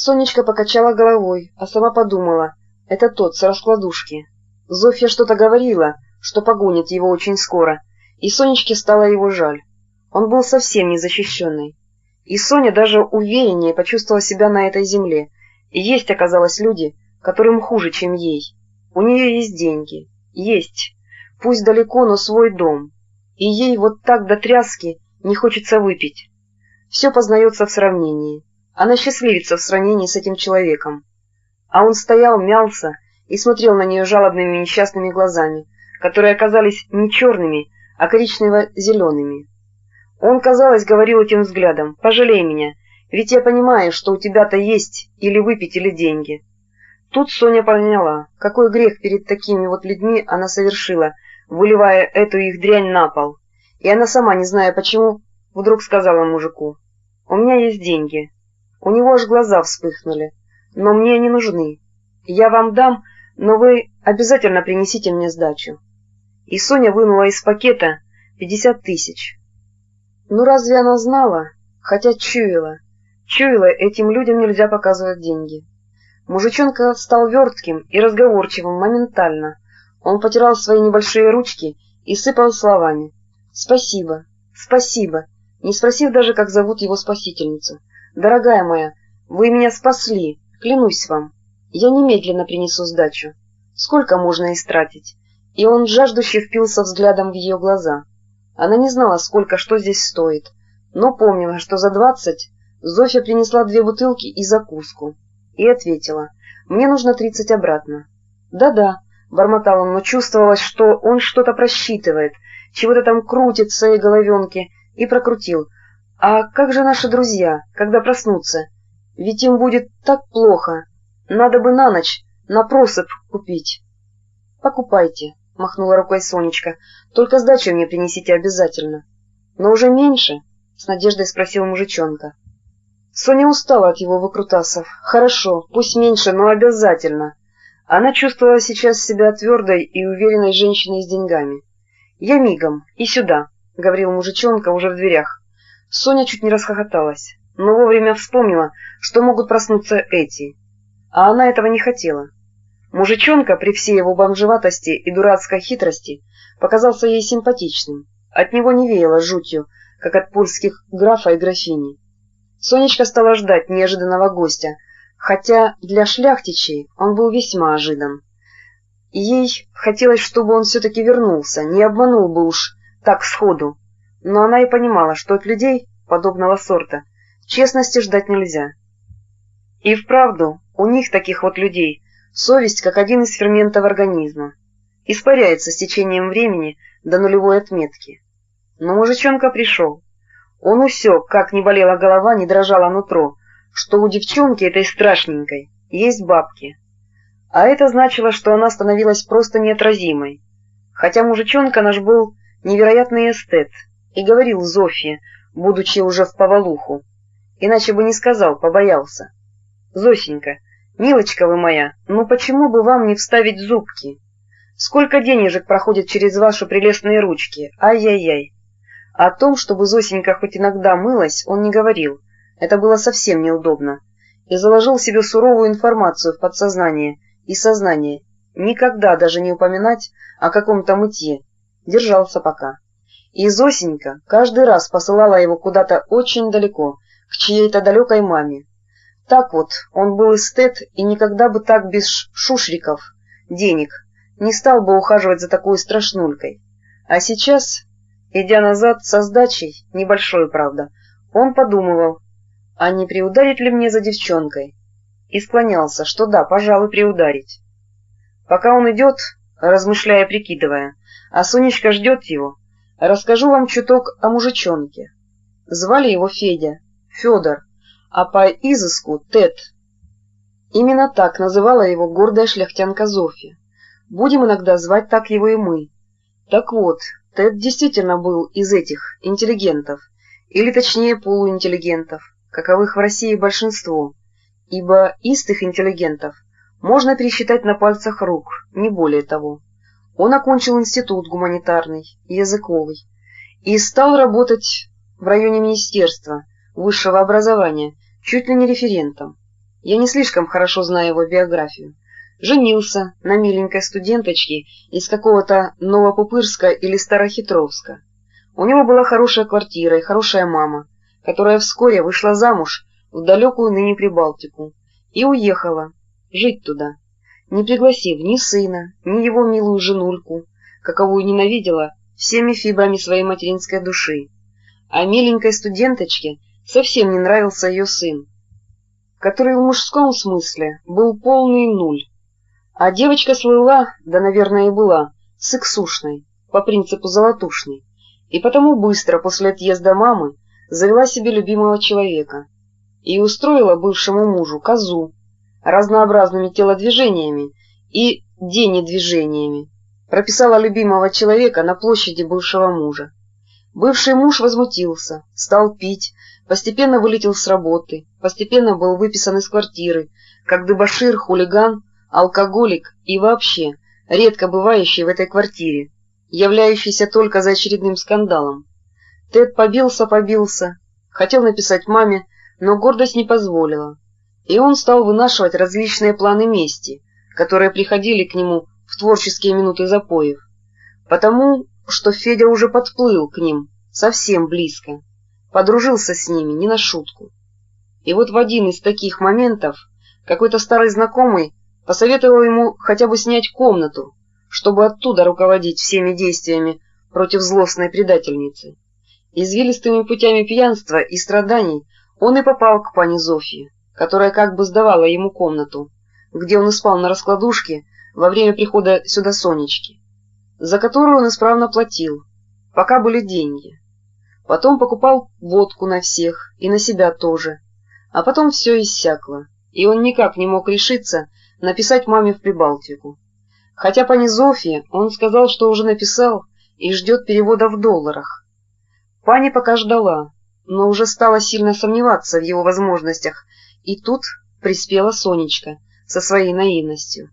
Сонечка покачала головой, а сама подумала, это тот с раскладушки. Зофья что-то говорила, что погонит его очень скоро, и Сонечке стало его жаль. Он был совсем незащищенный. И Соня даже увереннее почувствовала себя на этой земле. И есть, оказалось, люди, которым хуже, чем ей. У нее есть деньги. Есть. Пусть далеко, но свой дом. И ей вот так до тряски не хочется выпить. Все познается в сравнении. Она счастливится в сравнении с этим человеком. А он стоял, мялся и смотрел на нее жалобными несчастными глазами, которые оказались не черными, а коричнево-зелеными. Он, казалось, говорил этим взглядом: «Пожалей меня, ведь я понимаю, что у тебя-то есть или выпить, или деньги». Тут Соня поняла, какой грех перед такими вот людьми она совершила, выливая эту их дрянь на пол. И она сама, не зная почему, вдруг сказала мужику: «У меня есть деньги». У него аж глаза вспыхнули. «Но мне они нужны. Я вам дам, но вы обязательно принесите мне сдачу». И Соня вынула из пакета 50 тысяч. Ну разве она знала? Хотя чуяла. Чуяла, этим людям нельзя показывать деньги. Мужичонка стал вертким и разговорчивым моментально. Он потирал свои небольшие ручки и сыпал словами: «Спасибо, спасибо», не спросив даже, как зовут его спасительницу. «Дорогая моя, вы меня спасли, клянусь вам. Я немедленно принесу сдачу. Сколько можно истратить?» И он жаждуще впился взглядом в ее глаза. Она не знала, сколько что здесь стоит, но помнила, что за 20 Зофья принесла 2 бутылки и закуску. И ответила: «Мне нужно 30 обратно». «Да-да», — бормотал он, но чувствовалось, что он что-то просчитывает, чего-то там крутит в своей головенке, и прокрутил: «А как же наши друзья, когда проснутся? Ведь им будет так плохо. Надо бы на ночь, на просып купить». «Покупайте», — махнула рукой Сонечка, — «только сдачу мне принесите обязательно». «Но уже меньше?» — с надеждой спросил мужичонка. Соня устала от его выкрутасов. «Хорошо, пусть меньше, но обязательно». Она чувствовала сейчас себя твердой и уверенной женщиной с деньгами. «Я мигом, и сюда», — говорил мужичонка уже в дверях. Соня чуть не расхохоталась, но вовремя вспомнила, что могут проснуться эти. А она этого не хотела. Мужичонка, при всей его бомжеватости и дурацкой хитрости, показался ей симпатичным. От него не веяло жутью, как от польских графа и графини. Сонечка стала ждать неожиданного гостя, хотя для шляхтичей он был весьма ожидан. Ей хотелось, чтобы он все-таки вернулся, не обманул бы уж так сходу. Но она и понимала, что от людей подобного сорта честности ждать нельзя. И вправду, у них, таких вот людей, совесть как один из ферментов организма. Испаряется с течением времени до нулевой отметки. Но мужичонка пришел. Он усек, как не болела голова, не дрожало нутро, что у девчонки этой страшненькой есть бабки. А это значило, что она становилась просто неотразимой. Хотя мужичонка наш был невероятный эстет и говорил Зофье, будучи уже в повалуху. Иначе бы не сказал, побоялся: «Зосенька, милочка вы моя, ну почему бы вам не вставить зубки? Сколько денежек проходит через ваши прелестные ручки, ай-яй-яй». О том, чтобы Зосенька хоть иногда мылась, он не говорил, это было совсем неудобно, и заложил себе суровую информацию в подсознание и сознание, никогда даже не упоминать о каком-то мытье, держался пока. И Зосенька каждый раз посылала его куда-то очень далеко, к чьей-то далекой маме. Так вот, он был эстет и никогда бы так без шушриков, денег, не стал бы ухаживать за такой страшнулькой. А сейчас, идя назад со сдачей, небольшой, правда, он подумывал, а не приударить ли мне за девчонкой? И склонялся, что да, пожалуй, приударить. Пока он идет, размышляя, прикидывая, а Сонечка ждет его, расскажу вам чуток о мужичонке. Звали его Федя, Федор, а по изыску Тед. Именно так называла его гордая шляхтянка Зофья. Будем иногда звать так его и мы. Так вот, Тед действительно был из этих интеллигентов, или точнее полуинтеллигентов, каковых в России большинство, ибо истых интеллигентов можно пересчитать на пальцах рук, не более того. Он окончил институт гуманитарный, языковый, и стал работать в районе Министерства высшего образования, чуть ли не референтом. Я не слишком хорошо знаю его биографию. Женился на миленькой студенточке из какого-то Новопупырска или Старохитровска. У него была хорошая квартира и хорошая мама, которая вскоре вышла замуж в далекую ныне Прибалтику и уехала жить туда, не пригласив ни сына, ни его милую женульку, каковую ненавидела всеми фибрами своей материнской души. А миленькой студенточке совсем не нравился ее сын, который в мужском смысле был полный нуль. А девочка слыла, да, наверное, и была, сексушной, по принципу золотушной, и потому быстро после отъезда мамы завела себе любимого человека и устроила бывшему мужу козу разнообразными телодвижениями и денедвижениями. Прописала любимого человека на площади бывшего мужа. Бывший муж возмутился, стал пить, постепенно вылетел с работы, постепенно был выписан из квартиры, как дебошир, хулиган, алкоголик и вообще редко бывающий в этой квартире, являющийся только за очередным скандалом. Тед побился, хотел написать маме, но гордость не позволила, и он стал вынашивать различные планы мести, которые приходили к нему в творческие минуты запоев, потому что Федя уже подплыл к ним совсем близко, подружился с ними не на шутку. И вот в один из таких моментов какой-то старый знакомый посоветовал ему хотя бы снять комнату, чтобы оттуда руководить всеми действиями против злостной предательницы. Извилистыми путями пьянства и страданий он и попал к пани Зофье, которая как бы сдавала ему комнату, где он и спал на раскладушке во время прихода сюда Сонечки, за которую он исправно платил, пока были деньги. Потом покупал водку на всех и на себя тоже, а потом все иссякло, и он никак не мог решиться написать маме в Прибалтику. Хотя пани Зофье он сказал, что уже написал и ждет перевода в долларах. Пани пока ждала, но уже стала сильно сомневаться в его возможностях, и тут приспела Сонечка со своей наивностью.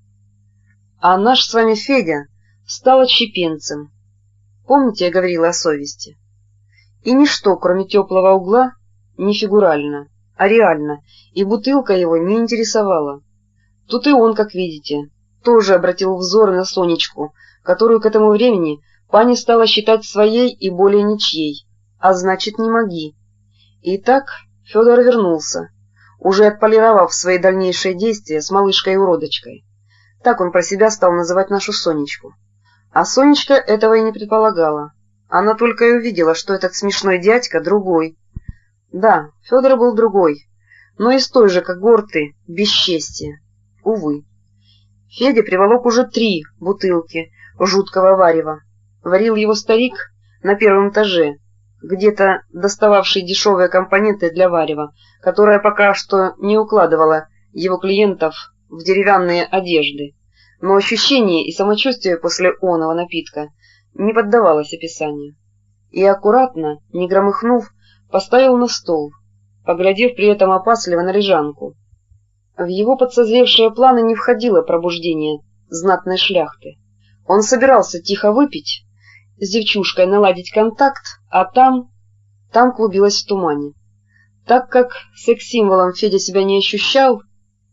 А наш с вами Федя стал отщепенцем. Помните, я говорила о совести? И ничто, кроме теплого угла, не фигурально, а реально, и бутылка его не интересовала. Тут и он, как видите, тоже обратил взор на Сонечку, которую к этому времени пани стала считать своей и более ничьей, а значит, не моги. Итак, Федор вернулся, уже отполировав свои дальнейшие действия с малышкой-уродочкой. Так он про себя стал называть нашу Сонечку. А Сонечка этого и не предполагала. Она только и увидела, что этот смешной дядька другой. Да, Федор был другой, но из той же когорты бесчестия. Увы. Федя приволок уже 3 бутылки жуткого варева. Варил его старик на первом этаже, где-то достававший дешевые компоненты для варева, которое пока что не укладывало его клиентов в деревянные одежды, но ощущение и самочувствие после оного напитка не поддавалось описанию. И аккуратно, не громыхнув, поставил на стол, поглядев при этом опасливо на лежанку. В его подсозревшие планы не входило пробуждение знатной шляхты. Он собирался тихо выпить, с девчушкой наладить контакт, а там клубилось в тумане. Так как секс-символом Федя себя не ощущал,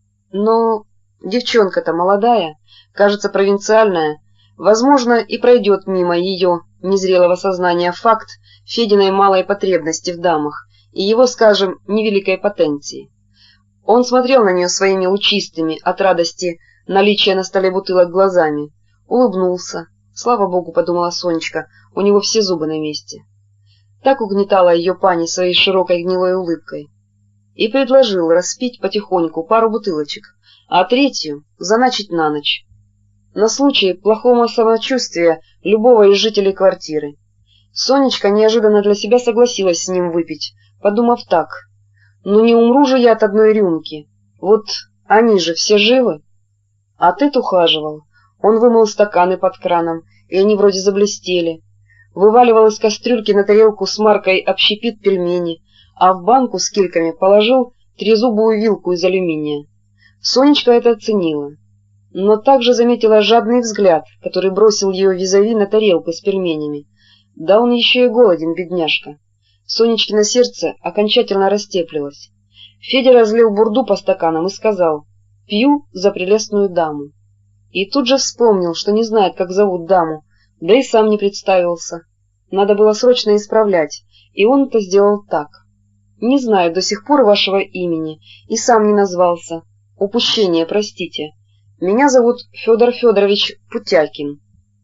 но девчонка-то молодая, кажется, провинциальная, возможно, и пройдет мимо ее незрелого сознания факт Фединой малой потребности в дамах и его, скажем, невеликой потенции. Он смотрел на нее своими лучистыми от радости наличия на столе бутылок глазами, улыбнулся. Слава богу, подумала Сонечка, у него все зубы на месте. Так угнетала ее пани своей широкой гнилой улыбкой. И предложил распить потихоньку пару бутылочек, а 3-ю заначить на ночь, на случай плохого самочувствия любого из жителей квартиры. Сонечка неожиданно для себя согласилась с ним выпить, подумав так: ну не умру же я от одной рюмки, вот они же все живы. А Тед ухаживал. Он вымыл стаканы под краном, и они вроде заблестели. Вываливал из кастрюльки на тарелку с маркой общепит пельмени, а в банку с кильками положил 3-зубую вилку из алюминия. Сонечка это оценила, но также заметила жадный взгляд, который бросил ее визави на тарелку с пельменями. Да он еще и голоден, бедняжка. Сонечкино сердце окончательно растеплилось. Федя разлил бурду по стаканам и сказал: «Пью за прелестную даму». И тут же вспомнил, что не знает, как зовут даму, да и сам не представился. Надо было срочно исправлять, и он это сделал так: «Не знаю до сих пор вашего имени, и сам не назвался. Упущение, простите. Меня зовут Федор Федорович Путякин».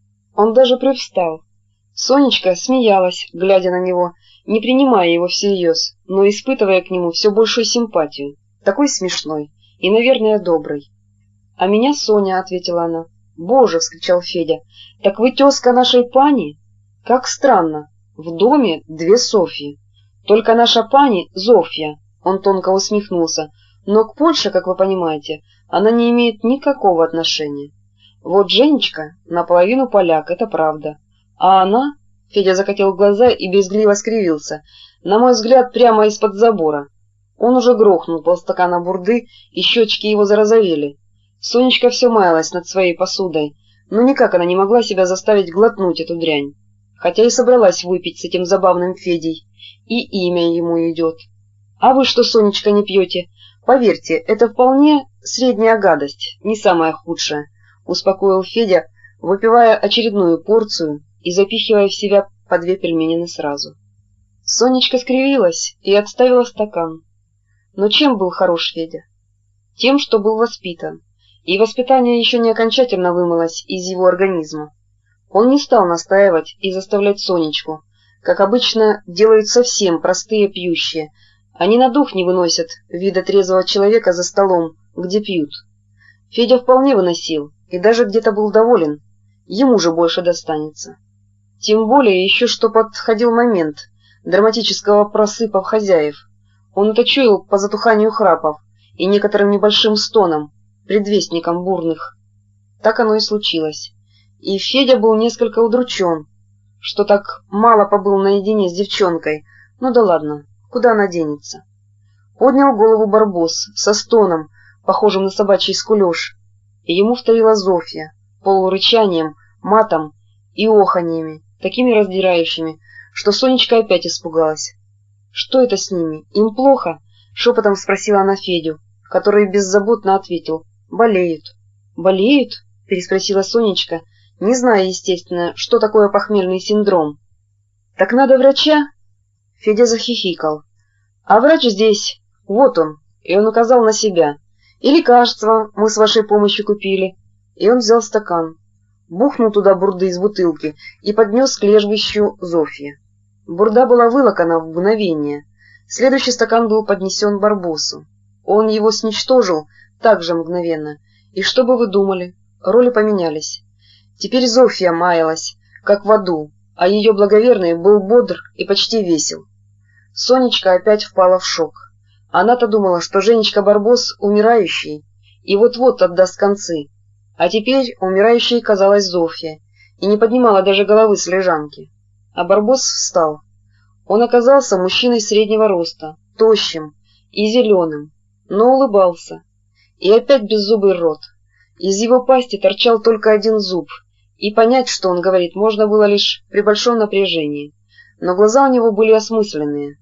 Он даже привстал. Сонечка смеялась, глядя на него, не принимая его всерьез, но испытывая к нему все большую симпатию. Такой смешной и, наверное, добрый. «А меня Соня», — ответила она. «Боже!» — вскричал Федя. «Так вы тезка нашей пани? Как странно. В доме две Софьи. Только наша пани — Зофья». Он тонко усмехнулся. «Но к Польше, как вы понимаете, она не имеет никакого отношения. Вот Женечка наполовину поляк, это правда. А она...» — Федя закатил глаза и брезгливо скривился. «На мой взгляд, прямо из-под забора». Он уже грохнул полстакана бурды, и щечки его зарозовели. Сонечка все маялась над своей посудой, но никак она не могла себя заставить глотнуть эту дрянь. Хотя и собралась выпить с этим забавным Федей, и имя ему идет. «А вы что, Сонечка, не пьете? Поверьте, это вполне средняя гадость, не самая худшая», — успокоил Федя, выпивая очередную порцию и запихивая в себя по 2 пельменины сразу. Сонечка скривилась и отставила стакан. Но чем был хорош Федя? Тем, что был воспитан, и воспитание еще не окончательно вымылось из его организма. Он не стал настаивать и заставлять Сонечку, как обычно делают совсем простые пьющие. Они на дух не выносят вида трезвого человека за столом, где пьют. Федя вполне выносил и даже где-то был доволен, ему же больше достанется. Тем более еще что подходил момент драматического просыпа в хозяев. Он это чуял по затуханию храпов и некоторым небольшим стонам, предвестником бурных. Так оно и случилось. И Федя был несколько удручен, что так мало побыл наедине с девчонкой. Ну да ладно, куда она денется? Поднял голову Барбос со стоном, похожим на собачий скулеж, и ему вторила Зофья, полурычанием, матом и оханьями, такими раздирающими, что Сонечка опять испугалась. «Что это с ними? Им плохо?» — шепотом спросила она Федю, который беззаботно ответил: «Болеют». «Болеют?» — переспросила Сонечка, не зная, естественно, что такое похмельный синдром. «Так надо врача?» Федя захихикал. «А врач здесь, вот он», и он указал на себя. «И лекарства мы с вашей помощью купили». И он взял стакан, бухнул туда бурды из бутылки и поднес к лежбищу Зофьи. Бурда была вылокана в мгновение. Следующий стакан был поднесен Барбосу. Он его сничтожил так же мгновенно. И что бы вы думали? Роли поменялись. Теперь Зофья маялась, как в аду, а ее благоверный был бодр и почти весел. Сонечка опять впала в шок. Она-то думала, что Женечка Барбос умирающий и вот-вот отдаст концы. А теперь умирающей казалась Зофья и не поднимала даже головы с лежанки. А Барбос встал. Он оказался мужчиной среднего роста, тощим и зеленым, но улыбался. И опять беззубый рот. Из его пасти торчал только один зуб, и понять, что он говорит, можно было лишь при большом напряжении. Но глаза у него были осмысленные.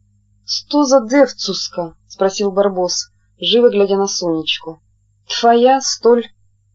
«Что за девцуска?» — спросил Барбос, живо глядя на Сонечку. «Твоя, столь?»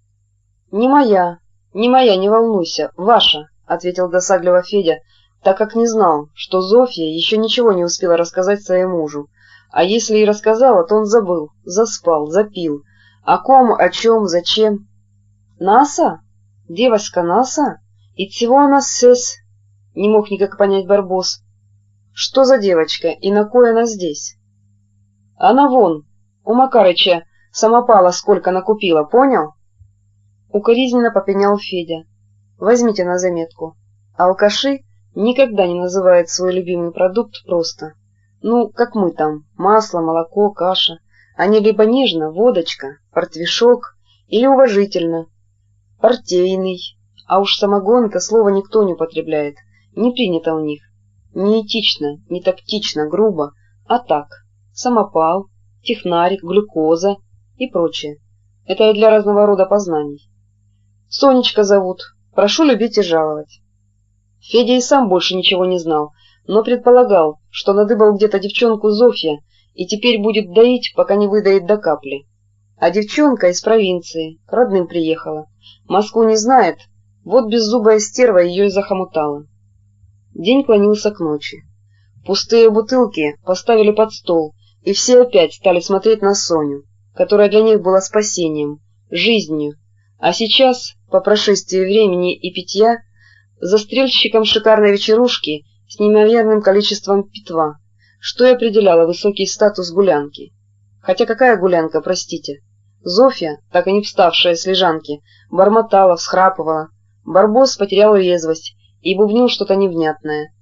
«Не моя, не волнуйся, ваша», — ответил досадливо Федя, так как не знал, что Зофья еще ничего не успела рассказать своему мужу. А если и рассказала, то он забыл, заспал, запил. О ком, о чем, зачем? «Наса? Девочка Наса? И чего она сес?» — не мог никак понять Барбос. «Что за девочка и на кой она здесь?» «Она вон, у Макарыча самопала сколько накупила, понял?» Укоризненно попенял Федя. «Возьмите на заметку. Алкаши никогда не называют свой любимый продукт просто. Ну, как мы там, масло, молоко, каша. Они либо нежно, водочка, портвишок, или уважительно, портейный. А уж самогон — это слово никто не употребляет, не принято у них. Не этично, не тактично, грубо, а так. Самопал, технарик, глюкоза и прочее. Это и для разного рода познаний. Сонечка зовут. Прошу любить и жаловать». Федя и сам больше ничего не знал, но предполагал, что надыбал где-то девчонку Зофья и теперь будет доить, пока не выдоит до капли. А девчонка из провинции, к родным приехала. Москву не знает, вот беззубая стерва ее и захомутала. День клонился к ночи. Пустые бутылки поставили под стол, и все опять стали смотреть на Соню, которая для них была спасением, жизнью, а сейчас, по прошествии времени и питья, застрельщиком шикарной вечерушки с неимоверным количеством питва, что и определяло высокий статус гулянки. Хотя какая гулянка, простите? Зофья, так и не вставшая с лежанки, бормотала, всхрапывала. Барбос потерял резвость и бубнил что-то невнятное.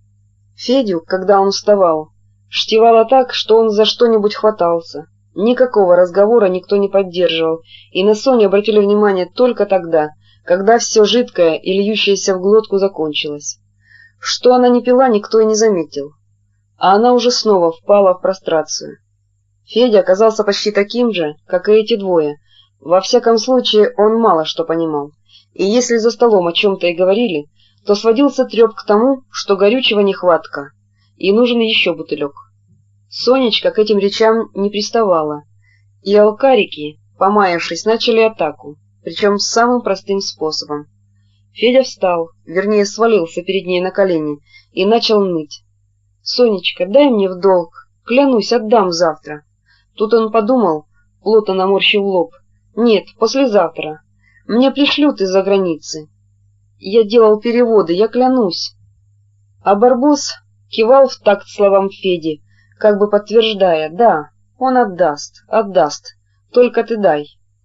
Федю, когда он вставал, штевало так, что он за что-нибудь хватался. Никакого разговора никто не поддерживал, и на Соню обратили внимание только тогда, когда все жидкое и льющееся в глотку закончилось. Что она не пила, никто и не заметил. А она уже снова впала в прострацию. Федя оказался почти таким же, как и эти двое. Во всяком случае, он мало что понимал. И если за столом о чем-то и говорили, то сводился треп к тому, что горючего нехватка, и нужен еще бутылек. Сонечка к этим речам не приставала, и алкарики, помаявшись, начали атаку, причем самым простым способом. Федя встал, вернее свалился перед ней на колени, и начал ныть. «Сонечка, дай мне в долг, клянусь, отдам завтра». Тут он подумал, плотно наморщив лоб. «Нет, послезавтра. Мне пришлют из-за границы. Я делал переводы, я клянусь». А Барбос кивал в такт словам Феди, как бы подтверждая: «Да, он отдаст, отдаст, только ты дай».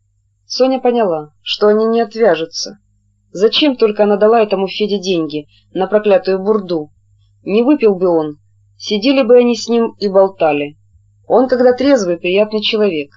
Соня поняла, что они не отвяжутся. Зачем только она дала этому Феде деньги на проклятую бурду? Не выпил бы он, сидели бы они с ним и болтали. Он, когда трезвый, приятный человек.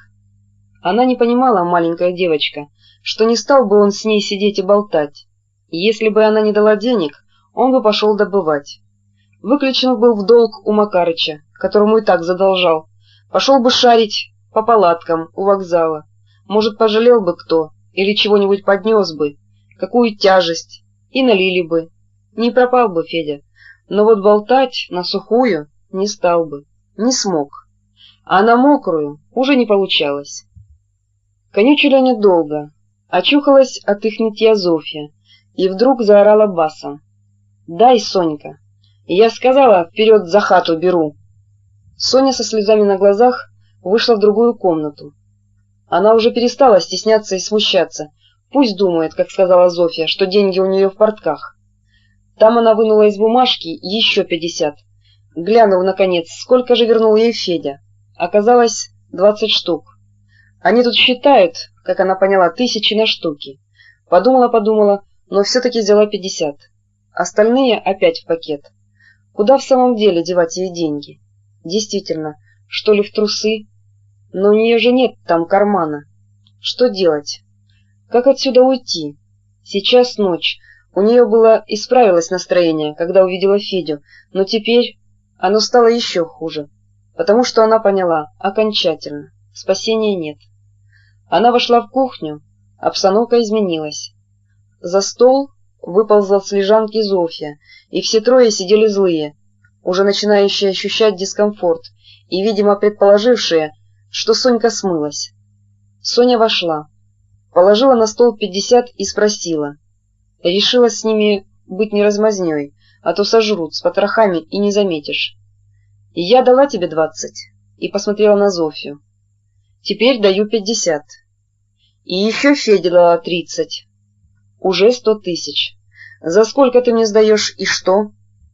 Она не понимала, маленькая девочка, что не стал бы он с ней сидеть и болтать. Если бы она не дала денег, он бы пошел добывать. Выключен был в долг у Макарыча, которому и так задолжал. Пошел бы шарить по палаткам у вокзала. Может, пожалел бы кто, или чего-нибудь поднес бы, какую тяжесть, и налили бы. Не пропал бы Федя, но вот болтать на сухую не стал бы, не смог. А на мокрую уже не получалось. Конючили они долго. Очухалась от их нытья Зофья и вдруг заорала басом: «Дай, Сонька! Я сказала, вперед за хату беру!» Соня со слезами на глазах вышла в другую комнату. Она уже перестала стесняться и смущаться. Пусть думает, как сказала Зофья, что деньги у нее в портках. Там она вынула из бумажки еще 50. Глянув, наконец, сколько же вернул ей Федя. Оказалось, 20 штук. Они тут считают, как она поняла, 1000 на штуки. Подумала, но все-таки взяла 50. Остальные опять в пакет. Куда в самом деле девать ей деньги? Действительно, что ли в трусы? Но у нее же нет там кармана. Что делать? Как отсюда уйти? Сейчас ночь. У нее было исправилось настроение, когда увидела Федю, но теперь оно стало еще хуже, потому что она поняла окончательно: спасения нет. Она вошла в кухню, обстановка изменилась. За стол выползла с лежанки Зофья, и все трое сидели злые, уже начинающие ощущать дискомфорт и, видимо, предположившие, что Сонька смылась. Соня вошла, положила на стол 50 и спросила. Решила с ними быть не размазнёй, а то сожрут с потрохами и не заметишь. «Я дала тебе 20, и посмотрела на Зофью. «Теперь даю 50. И еще Феде дала 30. Уже 100 000. За сколько ты мне сдаешь и что?»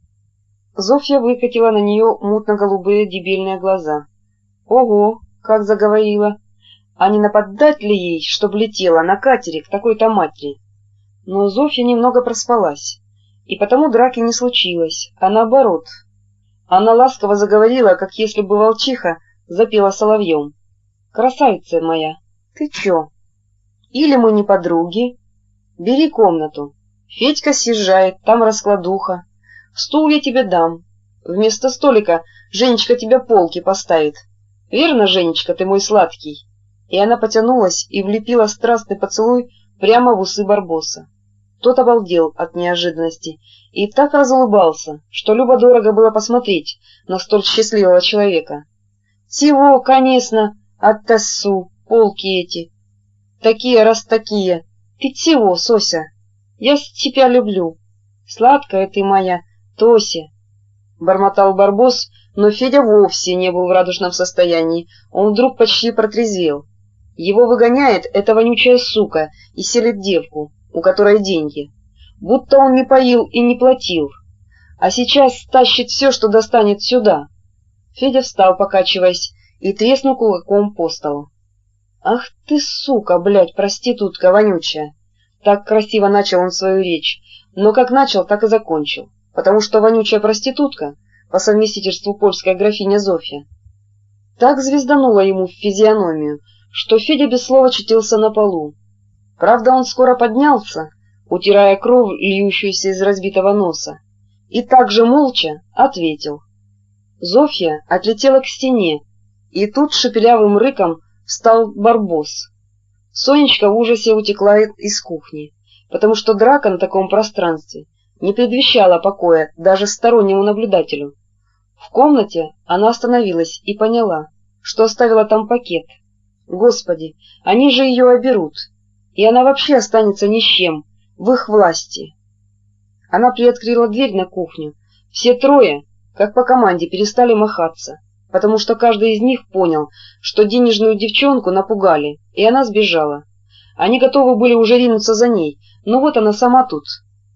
Зофья выкатила на нее мутно-голубые дебильные глаза. «Ого, как заговорила! А не нападать ли ей, чтоб летела на катере к такой-то матери?» Но Зофья немного проспалась, и потому драки не случилось, а наоборот. Она ласково заговорила, как если бы волчиха запела соловьем. «Красавица моя, ты чё? Или мы не подруги? Бери комнату. Федька съезжает, там раскладуха. Стул я тебе дам. Вместо столика Женечка тебе полки поставит. Верно, Женечка, ты мой сладкий?» И она потянулась и влепила страстный поцелуй прямо в усы Барбоса. Тот обалдел от неожиданности и так разулыбался, что любо-дорого было посмотреть на столь счастливого человека. Всего, конечно, оттасу, полки эти. Такие раз такие. Ты чего, Сося? Я тебя люблю. Сладкая ты моя, Тося. Бормотал Барбос, но Федя вовсе не был в радужном состоянии. Он вдруг почти протрезвел. Его выгоняет эта вонючая сука и селит девку, у которой деньги. Будто он не поил и не платил. А сейчас тащит все, что достанет сюда. Федя встал, покачиваясь, и треснул кулаком по столу. «Ах ты, сука, блядь, проститутка вонючая!» Так красиво начал он свою речь, но как начал, так и закончил, потому что вонючая проститутка, по совместительству польская графиня Зофья, так звезданула ему в физиономию, что Федя без слова очутился на полу. Правда, он скоро поднялся, утирая кровь, льющуюся из разбитого носа, и также молча ответил. Зофья отлетела к стене, и тут шепелявым рыком встал Барбос. Сонечка в ужасе утекла из кухни, потому что драка на таком пространстве не предвещала покоя даже стороннему наблюдателю. В комнате она остановилась и поняла, что оставила там пакет. Господи, они же ее оберут, и она вообще останется ни с чем, в их власти. Она приоткрыла дверь на кухню. Все трое, как по команде, перестали махаться, потому что каждый из них понял, что денежную девчонку напугали, и она сбежала. Они готовы были уже ринуться за ней, но вот она сама тут.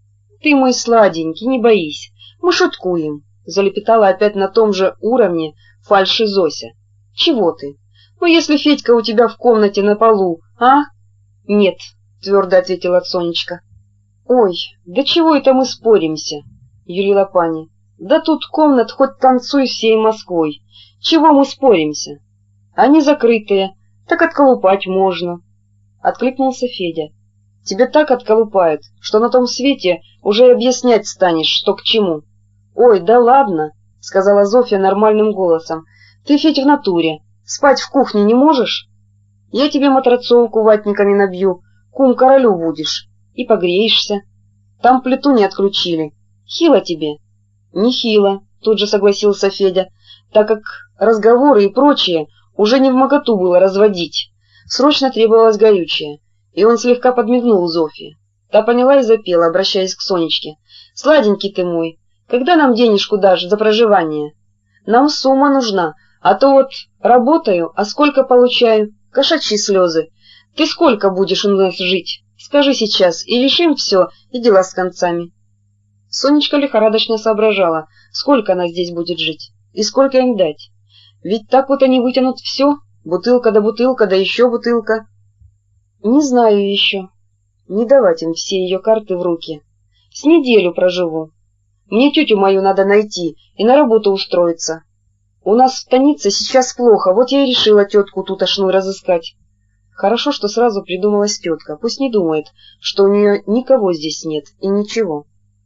— Ты мой сладенький, не боись, мы шуткуем, — залепетала опять на том же уровне фальши Зося. — Чего ты? Ну, если Федька у тебя в комнате на полу, а? — Нет, — твердо ответила Сонечка. — Ой, да чего это мы споримся? — юлила пани. — Да тут комнат хоть танцуй всей Москвой. Чего мы споримся? Они закрытые, так отколупать можно. Откликнулся Федя. Тебе так отколупают, что на том свете уже объяснять станешь, что к чему. Ой, да ладно, сказала Зофья нормальным голосом. Ты, Федь, в натуре. Спать в кухне не можешь? Я тебе матрацовку ватниками набью, кум королю будешь, и погреешься. Там плиту не отключили. Хило тебе? Не хило, тут же согласился Федя, так как разговоры и прочее уже не вмоготу было разводить. Срочно требовалось горючее, и он слегка подмигнул Зофье. Та поняла и запела, обращаясь к Сонечке. «Сладенький ты мой, когда нам денежку дашь за проживание? Нам сумма нужна, а то вот работаю, а сколько получаю? Кошачьи слезы. Ты сколько будешь у нас жить? Скажи сейчас, и решим все, и дела с концами». Сонечка лихорадочно соображала, сколько она здесь будет жить, и сколько им дать. Ведь так вот они вытянут все, бутылка, да еще бутылка. Не знаю еще. Не давать им все ее карты в руки. С неделю проживу. Мне тетю мою надо найти и на работу устроиться. У нас в станице сейчас плохо, вот я и решила тетку тутошную разыскать. Хорошо, что сразу придумалась тетка, пусть не думает, что у нее никого здесь нет и ничего.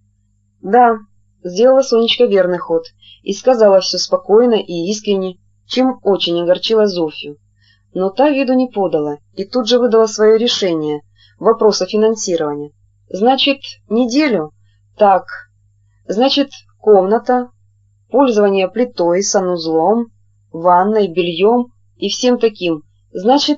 Да, сделала Сонечка верный ход и сказала все спокойно и искренне, чем очень огорчила Зофью. Но та виду не подала и тут же выдала свое решение вопроса финансирования. Значит, неделю? Так. Значит, комната, пользование плитой, санузлом, ванной, бельем и всем таким. Значит,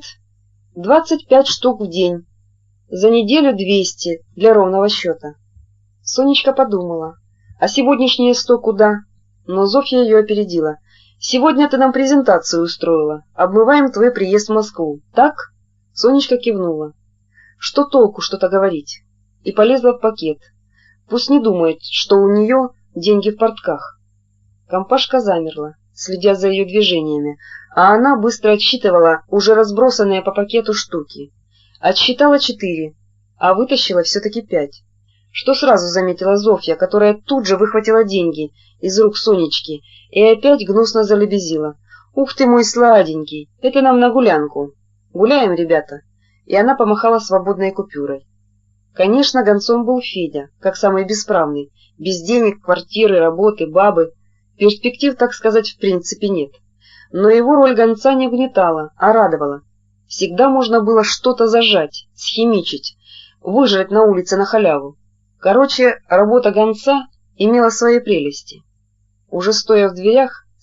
25 штук в день. За неделю 200 для ровного счета. Сонечка подумала, а сегодняшние 100 куда? Но Зофья ее опередила. Сегодня ты нам презентацию устроила. Обмываем твой приезд в Москву. Так? Сонечка кивнула. Что толку что-то говорить? И полезла в пакет. Пусть не думает, что у нее деньги в портках. Компашка замерла, следя за ее движениями, а она быстро отсчитывала уже разбросанные по пакету штуки. Отсчитала 4, а вытащила все-таки 5. Что сразу заметила Зофья, которая тут же выхватила деньги из рук Сонечки и опять гнусно залебезила. «Ух ты мой сладенький, это нам на гулянку. Гуляем, ребята!» И она помахала свободной купюрой. Конечно, гонцом был Федя, как самый бесправный, без денег, квартиры, работы, бабы. Перспектив, так сказать, в принципе нет. Но его роль гонца не гнетала, а радовала. Всегда можно было что-то зажать, схимичить, выжрать на улице на халяву. Короче, работа гонца имела свои прелести. Уже стоя в дверях,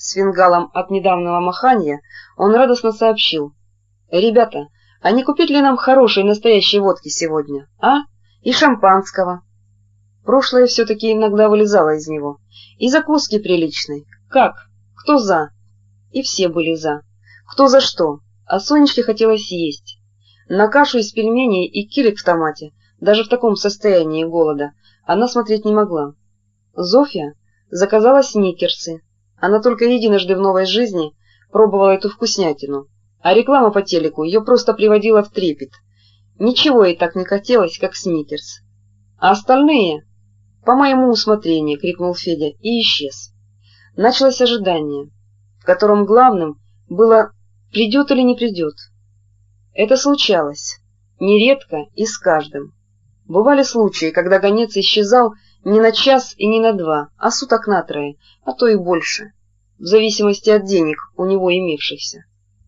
с фингалом от недавнего маханья, он радостно сообщил: «Ребята, а не купить ли нам хорошей настоящей водки сегодня, а? И шампанского». Прошлое все-таки иногда вылезало из него. И закуски приличной. Как? Кто за? И все были за. Кто за что? А Сонечке хотелось есть. На кашу из пельменей и килик в томате, даже в таком состоянии голода, она смотреть не могла. Зофья заказала сникерсы. Она только единожды в новой жизни пробовала эту вкуснятину, а реклама по телеку ее просто приводила в трепет. Ничего ей так не хотелось, как сникерс. А остальные... «По моему усмотрению!» — крикнул Федя и исчез. Началось ожидание, в котором главным было, придет или не придет. Это случалось нередко и с каждым. Бывали случаи, когда гонец исчезал не на час и не на два, а суток на трое, а то и больше, в зависимости от денег у него имевшихся.